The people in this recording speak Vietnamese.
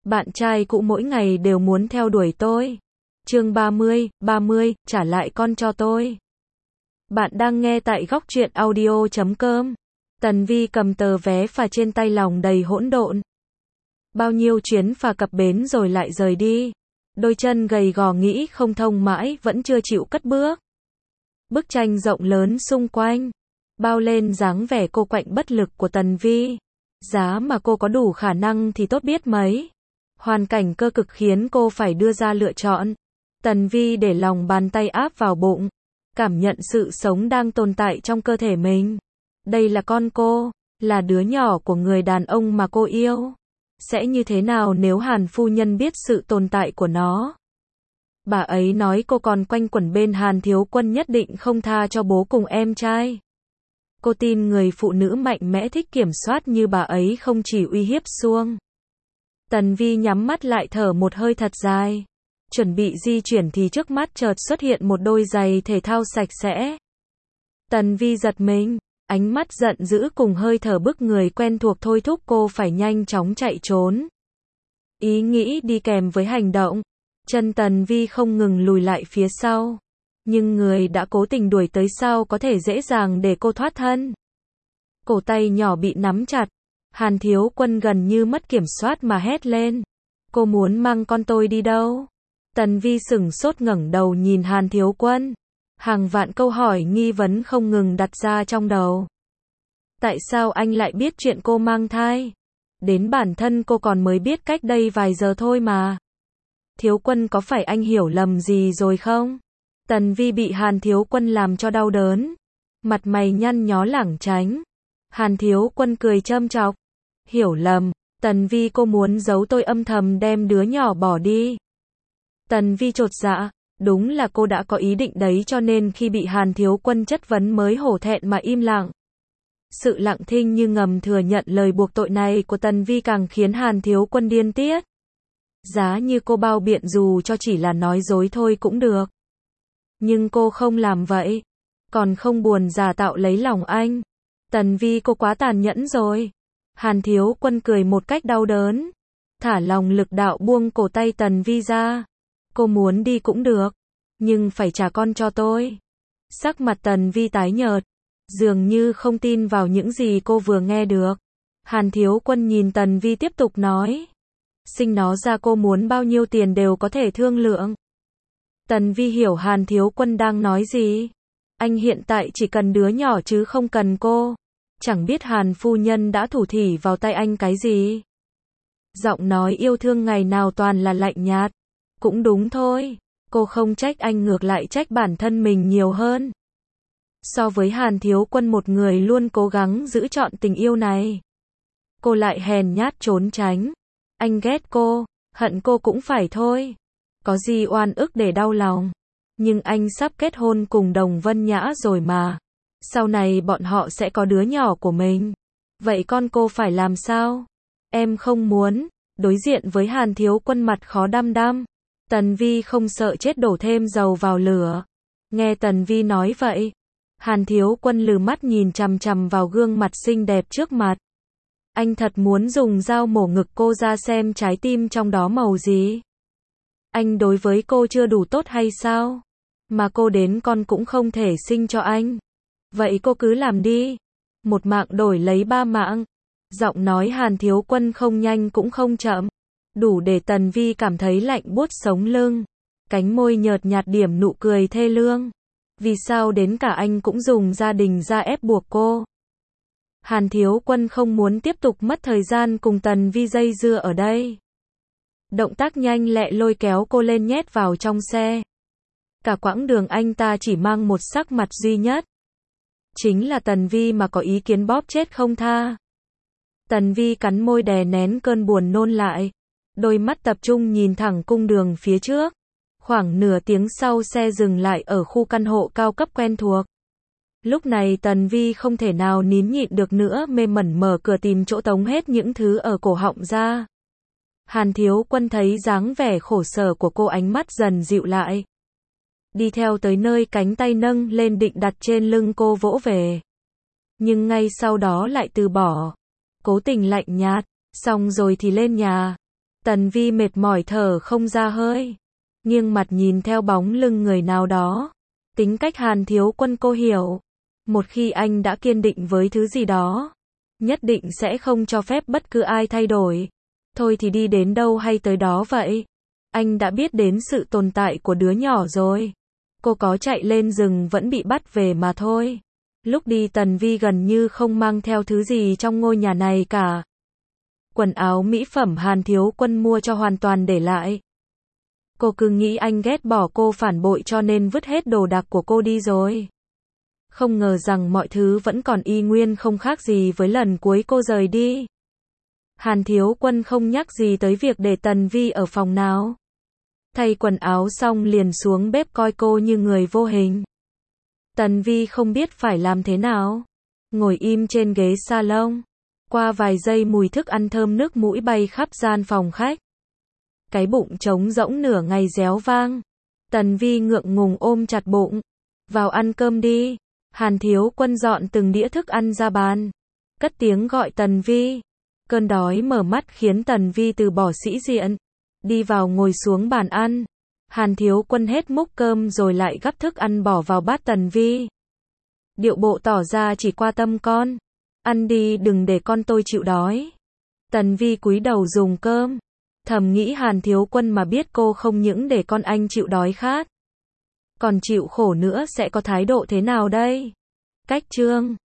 Bạn trai cũ mỗi ngày đều muốn theo đuổi tôi. Chương 30, trả lại con cho tôi. Bạn đang nghe tại góc truyện audio.com. Tần Vi cầm tờ vé phà trên tay, lòng đầy hỗn độn. Bao nhiêu chuyến phà cập bến rồi lại rời đi. Đôi chân gầy gò nghĩ không thông mãi vẫn chưa chịu cất bước. Bức tranh rộng lớn xung quanh bao lên dáng vẻ cô quạnh bất lực của Tần Vi. Giá mà cô có đủ khả năng thì tốt biết mấy. Hoàn cảnh cơ cực khiến cô phải đưa ra lựa chọn. Tần Vi để lòng bàn tay áp vào bụng, cảm nhận sự sống đang tồn tại trong cơ thể mình. Đây là con cô, là đứa nhỏ của người đàn ông mà cô yêu. Sẽ như thế nào nếu Hàn phu nhân biết sự tồn tại của nó? Bà ấy nói cô còn quanh quẩn bên Hàn thiếu quân nhất định không tha cho bố cùng em trai. Cô tin người phụ nữ mạnh mẽ thích kiểm soát như bà ấy không chỉ uy hiếp Xuông. Tần Vi nhắm mắt lại thở một hơi thật dài. Chuẩn bị di chuyển thì trước mắt chợt xuất hiện một đôi giày thể thao sạch sẽ. Tần Vi giật mình, ánh mắt giận dữ cùng hơi thở bức người quen thuộc thôi thúc cô phải nhanh chóng chạy trốn. Ý nghĩ đi kèm với hành động, chân Tần Vi không ngừng lùi lại phía sau. Nhưng người đã cố tình đuổi tới sao có thể dễ dàng để cô thoát thân. Cổ tay nhỏ bị nắm chặt. Hàn thiếu quân gần như mất kiểm soát mà hét lên. Cô muốn mang con tôi đi đâu? Tần Vi sửng sốt ngẩng đầu nhìn Hàn thiếu quân. Hàng vạn câu hỏi nghi vấn không ngừng đặt ra trong đầu. Tại sao anh lại biết chuyện cô mang thai? Đến bản thân cô còn mới biết cách đây vài giờ thôi mà. Thiếu quân có phải anh hiểu lầm gì rồi không? Tần Vi bị Hàn thiếu quân làm cho đau đớn. Mặt mày nhăn nhó lảng tránh. Hàn thiếu quân cười châm chọc. Hiểu lầm, Tần Vi cô muốn giấu tôi âm thầm đem đứa nhỏ bỏ đi. Tần Vi chột dạ, đúng là cô đã có ý định đấy cho nên khi bị Hàn thiếu quân chất vấn mới hổ thẹn mà im lặng. Sự lặng thinh như ngầm thừa nhận lời buộc tội này của Tần Vi càng khiến Hàn thiếu quân điên tiết. Giá như cô bao biện dù cho chỉ là nói dối thôi cũng được. Nhưng cô không làm vậy. Còn không buồn giả tạo lấy lòng anh. Tần Vi cô quá tàn nhẫn rồi. Hàn thiếu quân cười một cách đau đớn. Thả lòng lực đạo buông cổ tay Tần Vi ra. Cô muốn đi cũng được. Nhưng phải trả con cho tôi. Sắc mặt Tần Vi tái nhợt. Dường như không tin vào những gì cô vừa nghe được. Hàn thiếu quân nhìn Tần Vi tiếp tục nói. Sinh nó ra cô muốn bao nhiêu tiền đều có thể thương lượng. Tần Vi hiểu Hàn thiếu quân đang nói gì. Anh hiện tại chỉ cần đứa nhỏ chứ không cần cô. Chẳng biết Hàn phu nhân đã thủ thỉ vào tay anh cái gì. Giọng nói yêu thương ngày nào toàn là lạnh nhạt. Cũng đúng thôi. Cô không trách anh ngược lại trách bản thân mình nhiều hơn. So với Hàn thiếu quân một người luôn cố gắng giữ trọn tình yêu này. Cô lại hèn nhát trốn tránh. Anh ghét cô, hận cô cũng phải thôi. Có gì oan ức để đau lòng. Nhưng anh sắp kết hôn cùng Đồng Vân Nhã rồi mà. Sau này bọn họ sẽ có đứa nhỏ của mình. Vậy con cô phải làm sao? Em không muốn. Đối diện với Hàn thiếu quân mặt khó đăm đăm. Tần Vi không sợ chết đổ thêm dầu vào lửa. Nghe Tần Vi nói vậy. Hàn thiếu quân lừ mắt nhìn chằm chằm vào gương mặt xinh đẹp trước mặt. Anh thật muốn dùng dao mổ ngực cô ra xem trái tim trong đó màu gì. Anh đối với cô chưa đủ tốt hay sao? Mà cô đến con cũng không thể sinh cho anh. Vậy cô cứ làm đi. Một mạng đổi lấy 3 mạng. Giọng nói Hàn thiếu quân không nhanh cũng không chậm. Đủ để Tần Vi cảm thấy lạnh buốt sống lưng. Cánh môi nhợt nhạt điểm nụ cười thê lương. Vì sao đến cả anh cũng dùng gia đình ra ép buộc cô? Hàn thiếu quân không muốn tiếp tục mất thời gian cùng Tần Vi dây dưa ở đây. Động tác nhanh lẹ lôi kéo cô lên nhét vào trong xe. Cả quãng đường anh ta chỉ mang một sắc mặt duy nhất. Chính là Tần Vi mà có ý kiến bóp chết không tha. Tần Vi cắn môi đè nén cơn buồn nôn lại. Đôi mắt tập trung nhìn thẳng cung đường phía trước. Khoảng nửa tiếng sau xe dừng lại ở khu căn hộ cao cấp quen thuộc. Lúc này Tần Vi không thể nào nín nhịn được nữa, mê mẩn mở cửa tìm chỗ tống hết những thứ ở cổ họng ra. Hàn thiếu quân thấy dáng vẻ khổ sở của cô, ánh mắt dần dịu lại. Đi theo tới nơi cánh tay nâng lên định đặt trên lưng cô vỗ về. Nhưng ngay sau đó lại từ bỏ. Cố tình lạnh nhạt, xong rồi thì lên nhà. Tần Vi mệt mỏi thở không ra hơi, nghiêng mặt nhìn theo bóng lưng người nào đó. Tính cách Hàn Thiếu Quân cô hiểu, một khi anh đã kiên định với thứ gì đó, nhất định sẽ không cho phép bất cứ ai thay đổi. Thôi thì đi đến đâu hay tới đó vậy. Anh đã biết đến sự tồn tại của đứa nhỏ rồi. Cô có chạy lên rừng vẫn bị bắt về mà thôi. Lúc đi Tần Vi gần như không mang theo thứ gì trong ngôi nhà này cả. Quần áo mỹ phẩm Hàn Thiếu Quân mua cho hoàn toàn để lại. Cô cứ nghĩ anh ghét bỏ cô phản bội cho nên vứt hết đồ đạc của cô đi rồi. Không ngờ rằng mọi thứ vẫn còn y nguyên không khác gì với lần cuối cô rời đi. Hàn Thiếu Quân không nhắc gì tới việc để Tần Vi ở phòng nào. Thay quần áo xong liền xuống bếp coi cô như người vô hình. Tần Vi không biết phải làm thế nào. Ngồi im trên ghế salon. Qua vài giây mùi thức ăn thơm nước mũi bay khắp gian phòng khách. Cái bụng trống rỗng nửa ngày réo vang. Tần Vi ngượng ngùng ôm chặt bụng. Vào ăn cơm đi. Hàn Thiếu Quân dọn từng đĩa thức ăn ra bàn. Cất tiếng gọi Tần Vi. Cơn đói mở mắt khiến Tần Vi từ bỏ sĩ diện. Đi vào ngồi xuống bàn ăn. Hàn Thiếu Quân hết múc cơm rồi lại gắp thức ăn bỏ vào bát Tần Vi. Điệu bộ tỏ ra chỉ qua tâm con. Ăn đi đừng để con tôi chịu đói. Tần Vi cúi đầu dùng cơm. Thầm nghĩ Hàn Thiếu Quân mà biết cô không những để con anh chịu đói khát, còn chịu khổ nữa sẽ có thái độ thế nào đây? Cách chương